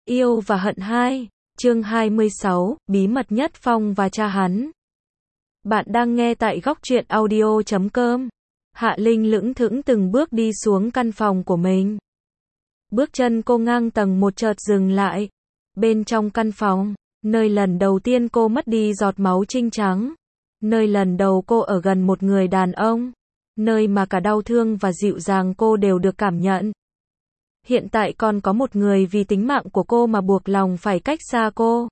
Yêu và hận 2, chương 26, bí mật Nhất Phong và cha hắn. Bạn đang nghe tại góc truyện audio.com. Hạ Linh lững thững từng bước đi xuống căn phòng của mình. Bước chân cô ngang tầng một chợt dừng lại. Bên trong căn phòng, nơi lần đầu tiên cô mất đi giọt máu trinh trắng. Nơi lần đầu cô ở gần một người đàn ông. Nơi mà cả đau thương và dịu dàng cô đều được cảm nhận. Hiện tại còn có một người vì tính mạng của cô mà buộc lòng phải cách xa cô.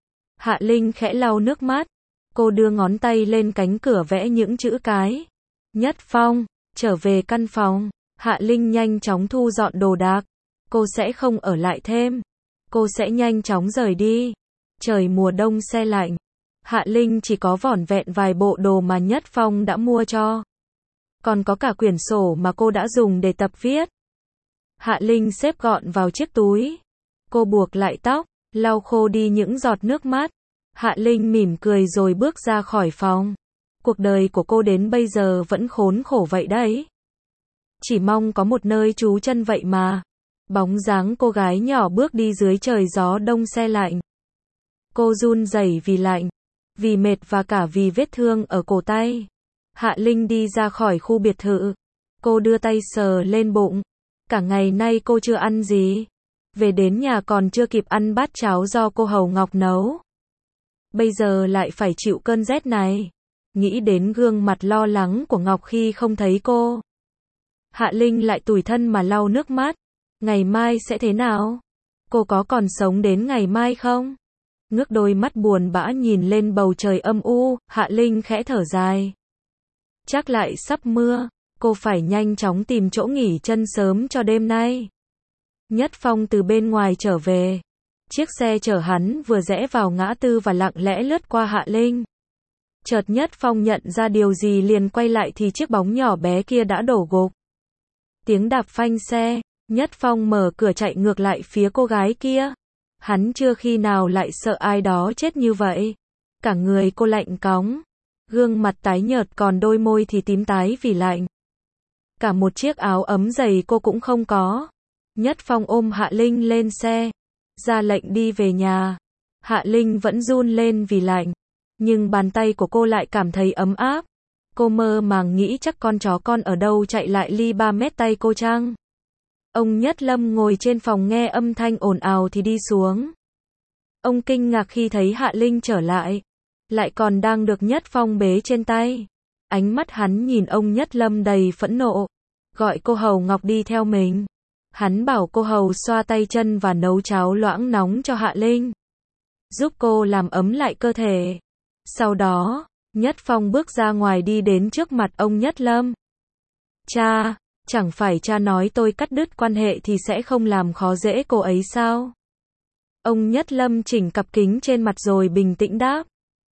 Hạ Linh khẽ lau nước mắt. Cô đưa ngón tay lên cánh cửa vẽ những chữ cái. Nhất Phong, trở về căn phòng. Hạ Linh nhanh chóng thu dọn đồ đạc. Cô sẽ không ở lại thêm. Cô sẽ nhanh chóng rời đi. Trời mùa đông se lạnh. Hạ Linh chỉ có vỏn vẹn vài bộ đồ mà Nhất Phong đã mua cho. Còn có cả quyển sổ mà cô đã dùng để tập viết. Hạ Linh xếp gọn vào chiếc túi. Cô buộc lại tóc, lau khô đi những giọt nước mắt. Hạ Linh mỉm cười rồi bước ra khỏi phòng. Cuộc đời của cô đến bây giờ vẫn khốn khổ vậy đấy. Chỉ mong có một nơi trú chân vậy mà. Bóng dáng cô gái nhỏ bước đi dưới trời gió đông se lạnh. Cô run rẩy vì lạnh, vì mệt và cả vì vết thương ở cổ tay. Hạ Linh đi ra khỏi khu biệt thự. Cô đưa tay sờ lên bụng. Cả ngày nay cô chưa ăn gì. Về đến nhà còn chưa kịp ăn bát cháo do cô hầu Ngọc nấu. Bây giờ lại phải chịu cơn rét này. Nghĩ đến gương mặt lo lắng của Ngọc khi không thấy cô. Hạ Linh lại tủi thân mà lau nước mắt. Ngày mai sẽ thế nào? Cô có còn sống đến ngày mai không? Ngước đôi mắt buồn bã nhìn lên bầu trời âm u, Hạ Linh khẽ thở dài. Chắc lại sắp mưa. Cô phải nhanh chóng tìm chỗ nghỉ chân sớm cho đêm nay. Nhất Phong từ bên ngoài trở về. Chiếc xe chở hắn vừa rẽ vào ngã tư và lặng lẽ lướt qua Hạ Linh. Chợt Nhất Phong nhận ra điều gì liền quay lại thì chiếc bóng nhỏ bé kia đã đổ gục. Tiếng đạp phanh xe, Nhất Phong mở cửa chạy ngược lại phía cô gái kia. Hắn chưa khi nào lại sợ ai đó chết như vậy. Cả người cô lạnh cóng. Gương mặt tái nhợt còn đôi môi thì tím tái vì lạnh. Cả một chiếc áo ấm dày cô cũng không có. Nhất Phong ôm Hạ Linh lên xe. Ra lệnh đi về nhà. Hạ Linh vẫn run lên vì lạnh. Nhưng bàn tay của cô lại cảm thấy ấm áp. Cô mơ màng nghĩ chắc con chó con ở đâu chạy lại ly 3 mét tay cô chăng. Ông Nhất Lâm ngồi trên phòng nghe âm thanh ồn ào thì đi xuống. Ông kinh ngạc khi thấy Hạ Linh trở lại. Lại còn đang được Nhất Phong bế trên tay. Ánh mắt hắn nhìn ông Nhất Lâm đầy phẫn nộ. Gọi cô hầu Ngọc đi theo mình. Hắn bảo cô hầu xoa tay chân và nấu cháo loãng nóng cho Hạ Linh. Giúp cô làm ấm lại cơ thể. Sau đó, Nhất Phong bước ra ngoài đi đến trước mặt ông Nhất Lâm. Cha, chẳng phải cha nói tôi cắt đứt quan hệ thì sẽ không làm khó dễ cô ấy sao? Ông Nhất Lâm chỉnh cặp kính trên mặt rồi bình tĩnh đáp.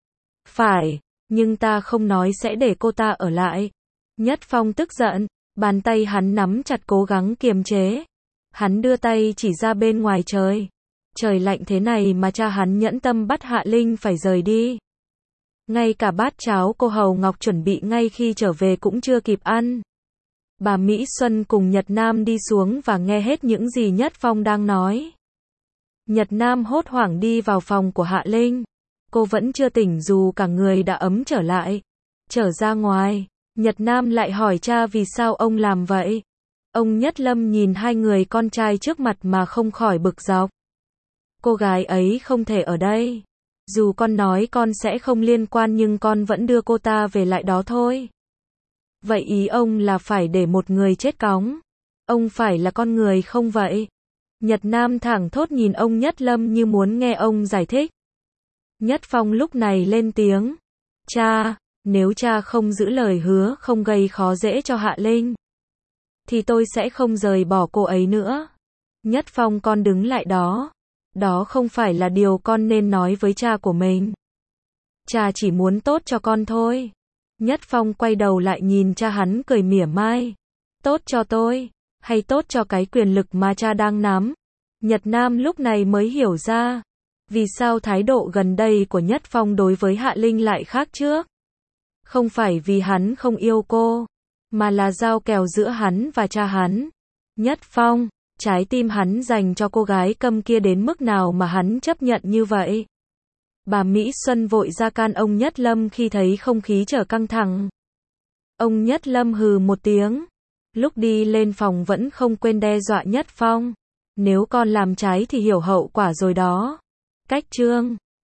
Phải, nhưng ta không nói sẽ để cô ta ở lại. Nhất Phong tức giận, bàn tay hắn nắm chặt cố gắng kiềm chế. Hắn đưa tay chỉ ra bên ngoài trời. Trời lạnh thế này mà cha hắn nhẫn tâm bắt Hạ Linh phải rời đi. Ngay cả bát cháo cô hầu Ngọc chuẩn bị ngay khi trở về cũng chưa kịp ăn. Bà Mỹ Xuân cùng Nhật Nam đi xuống và nghe hết những gì Nhất Phong đang nói. Nhật Nam hốt hoảng đi vào phòng của Hạ Linh. Cô vẫn chưa tỉnh dù cả người đã ấm trở lại. Trở ra ngoài, Nhật Nam lại hỏi cha vì sao ông làm vậy. Ông Nhất Lâm nhìn hai người con trai trước mặt mà không khỏi bực dọc. Cô gái ấy không thể ở đây. Dù con nói con sẽ không liên quan nhưng con vẫn đưa cô ta về lại đó thôi. Vậy ý ông là phải để một người chết cóng. Ông phải là con người không vậy? Nhật Nam thẳng thốt nhìn ông Nhất Lâm như muốn nghe ông giải thích. Nhất Phong lúc này lên tiếng. Cha, nếu cha không giữ lời hứa không gây khó dễ cho Hạ Linh, thì tôi sẽ không rời bỏ cô ấy nữa. Nhất Phong con đứng lại đó. Đó không phải là điều con nên nói với cha của mình. Cha chỉ muốn tốt cho con thôi. Nhất Phong quay đầu lại nhìn cha hắn cười mỉa mai. Tốt cho tôi, hay tốt cho cái quyền lực mà cha đang nắm? Nhật Nam lúc này mới hiểu ra. Vì sao thái độ gần đây của Nhất Phong đối với Hạ Linh lại khác trước? Không phải vì hắn không yêu cô, mà là giao kèo giữa hắn và cha hắn. Nhất Phong, trái tim hắn dành cho cô gái câm kia đến mức nào mà hắn chấp nhận như vậy. Bà Mỹ Xuân vội ra can ông Nhất Lâm khi thấy không khí trở căng thẳng. Ông Nhất Lâm hừ một tiếng. Lúc đi lên phòng vẫn không quên đe dọa Nhất Phong. Nếu con làm trái thì hiểu hậu quả rồi đó. Cách chương